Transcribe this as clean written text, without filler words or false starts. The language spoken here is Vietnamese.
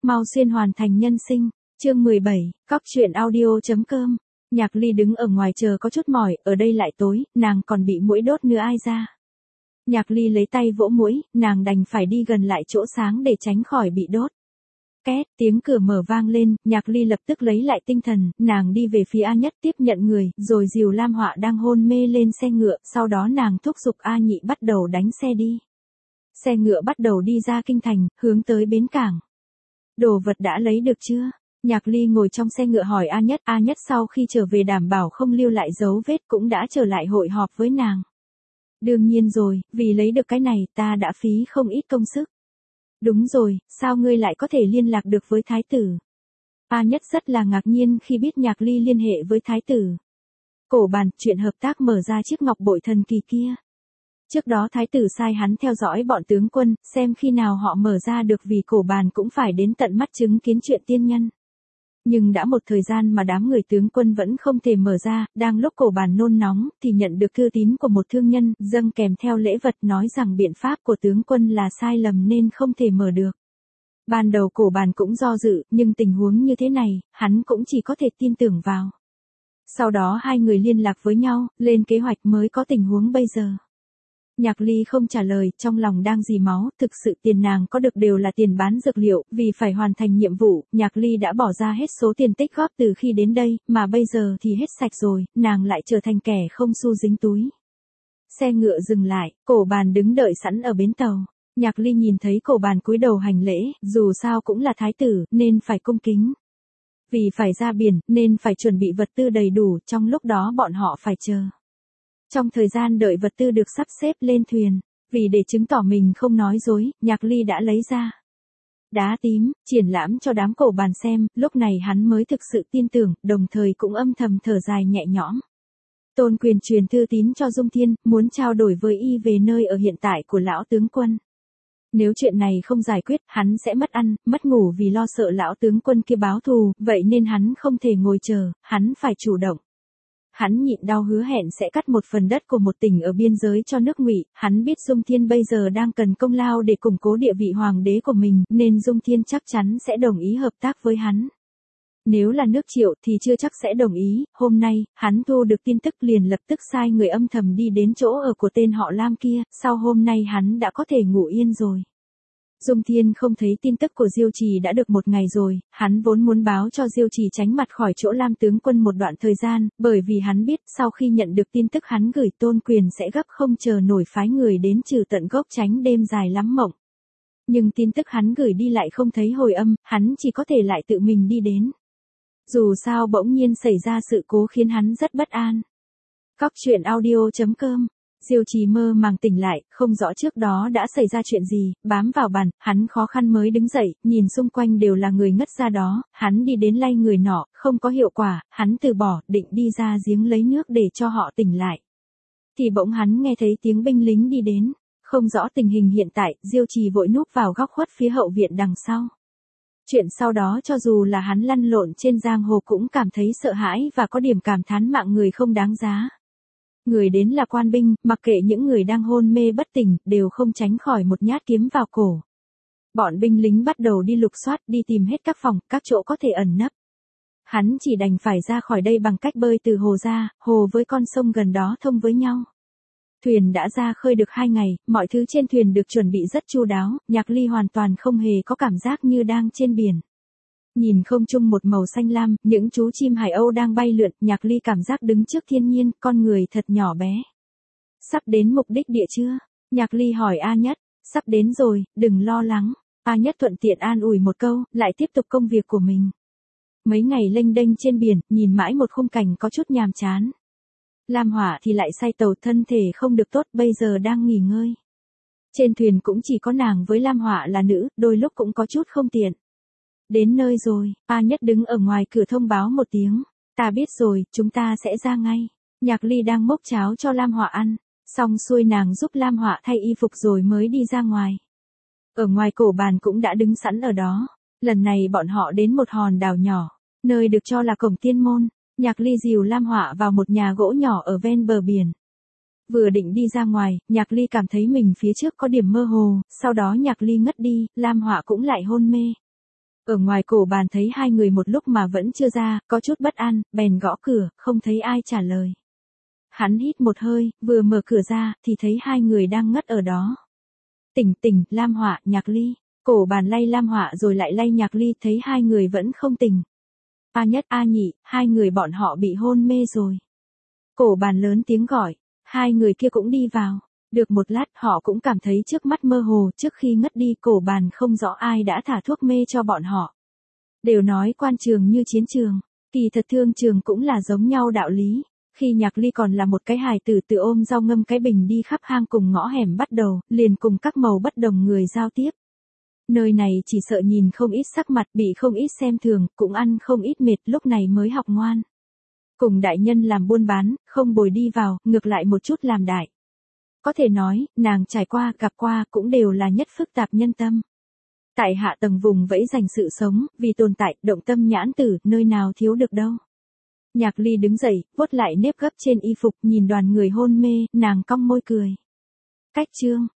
Mau xuyên hoàn thành nhân sinh. Chương 17, Cóc truyện audio.com. Nhạc Ly đứng ở ngoài chờ có chút mỏi, ở đây lại tối, nàng còn bị muỗi đốt nữa ai ra. Nhạc Ly lấy tay vỗ muỗi, nàng đành phải đi gần lại chỗ sáng để tránh khỏi bị đốt. Két, tiếng cửa mở vang lên, Nhạc Ly lập tức lấy lại tinh thần, nàng đi về phía A Nhất tiếp nhận người, rồi dìu Lam Họa đang hôn mê lên xe ngựa, sau đó nàng thúc giục A Nhị bắt đầu đánh xe đi. Xe ngựa bắt đầu đi ra kinh thành, hướng tới bến cảng. Đồ vật đã lấy được chưa? Nhạc Ly ngồi trong xe ngựa hỏi A Nhất sau khi trở về đảm bảo không lưu lại dấu vết cũng đã trở lại hội họp với nàng. Đương nhiên rồi, vì lấy được cái này ta đã phí không ít công sức. Đúng rồi, sao ngươi lại có thể liên lạc được với thái tử? A Nhất rất là ngạc nhiên khi biết Nhạc Ly liên hệ với thái tử. Cổ bàn, chuyện hợp tác mở ra chiếc ngọc bội thần kỳ kia. Trước đó thái tử sai hắn theo dõi bọn tướng quân, xem khi nào họ mở ra được vì cổ bàn cũng phải đến tận mắt chứng kiến chuyện tiên nhân. Nhưng đã một thời gian mà đám người tướng quân vẫn không thể mở ra, đang lúc cổ bàn nôn nóng thì nhận được thư tín của một thương nhân, dâng kèm theo lễ vật nói rằng biện pháp của tướng quân là sai lầm nên không thể mở được. Ban đầu cổ bàn cũng do dự, nhưng tình huống như thế này, hắn cũng chỉ có thể tin tưởng vào. Sau đó hai người liên lạc với nhau, lên kế hoạch mới có tình huống bây giờ. Nhạc Ly không trả lời, trong lòng đang dì máu, thực sự tiền nàng có được đều là tiền bán dược liệu, vì phải hoàn thành nhiệm vụ, Nhạc Ly đã bỏ ra hết số tiền tích góp từ khi đến đây, mà bây giờ thì hết sạch rồi, nàng lại trở thành kẻ không xu dính túi. Xe ngựa dừng lại, cổ bàn đứng đợi sẵn ở bến tàu. Nhạc Ly nhìn thấy cổ bàn cúi đầu hành lễ, dù sao cũng là thái tử, nên phải cung kính. Vì phải ra biển, nên phải chuẩn bị vật tư đầy đủ, trong lúc đó bọn họ phải chờ. Trong thời gian đợi vật tư được sắp xếp lên thuyền, vì để chứng tỏ mình không nói dối, Nhạc Ly đã lấy ra đá tím, triển lãm cho đám cổ bàn xem, lúc này hắn mới thực sự tin tưởng, đồng thời cũng âm thầm thở dài nhẹ nhõm. Tôn Quyền truyền thư tín cho Dung Thiên, muốn trao đổi với y về nơi ở hiện tại của lão tướng quân. Nếu chuyện này không giải quyết, hắn sẽ mất ăn, mất ngủ vì lo sợ lão tướng quân kia báo thù, vậy nên hắn không thể ngồi chờ, hắn phải chủ động. Hắn nhịn đau hứa hẹn sẽ cắt một phần đất của một tỉnh ở biên giới cho nước Ngụy, hắn biết Dung Thiên bây giờ đang cần công lao để củng cố địa vị hoàng đế của mình, nên Dung Thiên chắc chắn sẽ đồng ý hợp tác với hắn. Nếu là nước Triệu thì chưa chắc sẽ đồng ý, hôm nay, hắn thu được tin tức liền lập tức sai người âm thầm đi đến chỗ ở của tên họ Lam kia, sau hôm nay hắn đã có thể ngủ yên rồi. Dung Thiên không thấy tin tức của Diêu Trì đã được một ngày rồi, hắn vốn muốn báo cho Diêu Trì tránh mặt khỏi chỗ Lam tướng quân một đoạn thời gian, bởi vì hắn biết sau khi nhận được tin tức hắn gửi Tôn Quyền sẽ gấp không chờ nổi phái người đến trừ tận gốc tránh đêm dài lắm mộng. Nhưng tin tức hắn gửi đi lại không thấy hồi âm, hắn chỉ có thể lại tự mình đi đến. Dù sao bỗng nhiên xảy ra sự cố khiến hắn rất bất an. Cóc truyện audio.com. Diêu Trì mơ màng tỉnh lại, không rõ trước đó đã xảy ra chuyện gì, bám vào bàn, hắn khó khăn mới đứng dậy, nhìn xung quanh đều là người ngất ra đó, hắn đi đến lay người nọ, không có hiệu quả, hắn từ bỏ, định đi ra giếng lấy nước để cho họ tỉnh lại. Thì bỗng hắn nghe thấy tiếng binh lính đi đến, không rõ tình hình hiện tại, Diêu Trì vội núp vào góc khuất phía hậu viện đằng sau. Chuyện sau đó cho dù là hắn lăn lộn trên giang hồ cũng cảm thấy sợ hãi và có điểm cảm thán mạng người không đáng giá. Người đến là quan binh, mặc kệ những người đang hôn mê bất tỉnh, đều không tránh khỏi một nhát kiếm vào cổ. Bọn binh lính bắt đầu đi lục soát, đi tìm hết các phòng, các chỗ có thể ẩn nấp. Hắn chỉ đành phải ra khỏi đây bằng cách bơi từ hồ ra, hồ với con sông gần đó thông với nhau. Thuyền đã ra khơi được 2 ngày, mọi thứ trên thuyền được chuẩn bị rất chu đáo, Nhạc Ly hoàn toàn không hề có cảm giác như đang trên biển. Nhìn không trung một màu xanh lam, những chú chim hải âu đang bay lượn, Nhạc Ly cảm giác đứng trước thiên nhiên, con người thật nhỏ bé. Sắp đến mục đích địa chưa? Nhạc Ly hỏi A Nhất. Sắp đến rồi, đừng lo lắng. A Nhất thuận tiện an ủi một câu, lại tiếp tục công việc của mình. Mấy ngày lênh đênh trên biển, nhìn mãi một khung cảnh có chút nhàm chán. Lam Họa thì lại say tàu, thân thể không được tốt, bây giờ đang nghỉ ngơi. Trên thuyền cũng chỉ có nàng với Lam Họa là nữ, đôi lúc cũng có chút không tiện. Đến nơi rồi, A Nhất đứng ở ngoài cửa thông báo một tiếng. Ta biết rồi, chúng ta sẽ ra ngay. Nhạc Ly đang mốc cháo cho Lam Họa ăn. Xong xuôi nàng giúp Lam Họa thay y phục rồi mới đi ra ngoài. Ở ngoài cổ bàn cũng đã đứng sẵn ở đó. Lần này bọn họ đến một hòn đảo nhỏ, nơi được cho là cổng tiên môn. Nhạc Ly dìu Lam Họa vào một nhà gỗ nhỏ ở ven bờ biển. Vừa định đi ra ngoài, Nhạc Ly cảm thấy mình phía trước có điểm mơ hồ, sau đó Nhạc Ly ngất đi, Lam Họa cũng lại hôn mê. Ở ngoài cổ bàn thấy hai người một lúc mà vẫn chưa ra, có chút bất an, bèn gõ cửa, không thấy ai trả lời. Hắn hít một hơi, vừa mở cửa ra, thì thấy hai người đang ngất ở đó. Tỉnh, Lam Họa, Nhạc Ly. Cổ bàn lay Lam Họa rồi lại lay Nhạc Ly, thấy hai người vẫn không tỉnh. A nhất A nhị, hai người bọn họ bị hôn mê rồi. Cổ bàn lớn tiếng gọi, hai người kia cũng đi vào. Được một lát họ cũng cảm thấy trước mắt mơ hồ, trước khi ngất đi cổ bàn không rõ ai đã thả thuốc mê cho bọn họ. Đều nói quan trường như chiến trường, kỳ thật thương trường cũng là giống nhau đạo lý. Khi Nhạc Ly còn là một cái hài tử tự ôm rau ngâm cái bình đi khắp hang cùng ngõ hẻm bắt đầu, liền cùng các màu bất đồng người giao tiếp. Nơi này chỉ sợ nhìn không ít sắc mặt, bị không ít xem thường, cũng ăn không ít mệt, lúc này mới học ngoan. Cùng đại nhân làm buôn bán, không bồi đi vào, ngược lại một chút làm đại. Có thể nói, nàng trải qua, gặp qua cũng đều là nhất phức tạp nhân tâm. Tại hạ tầng vùng vẫy dành sự sống, vì tồn tại, động tâm nhãn tử, nơi nào thiếu được đâu. Nhạc Ly đứng dậy, vuốt lại nếp gấp trên y phục, nhìn đoàn người hôn mê, nàng cong môi cười. Cách chương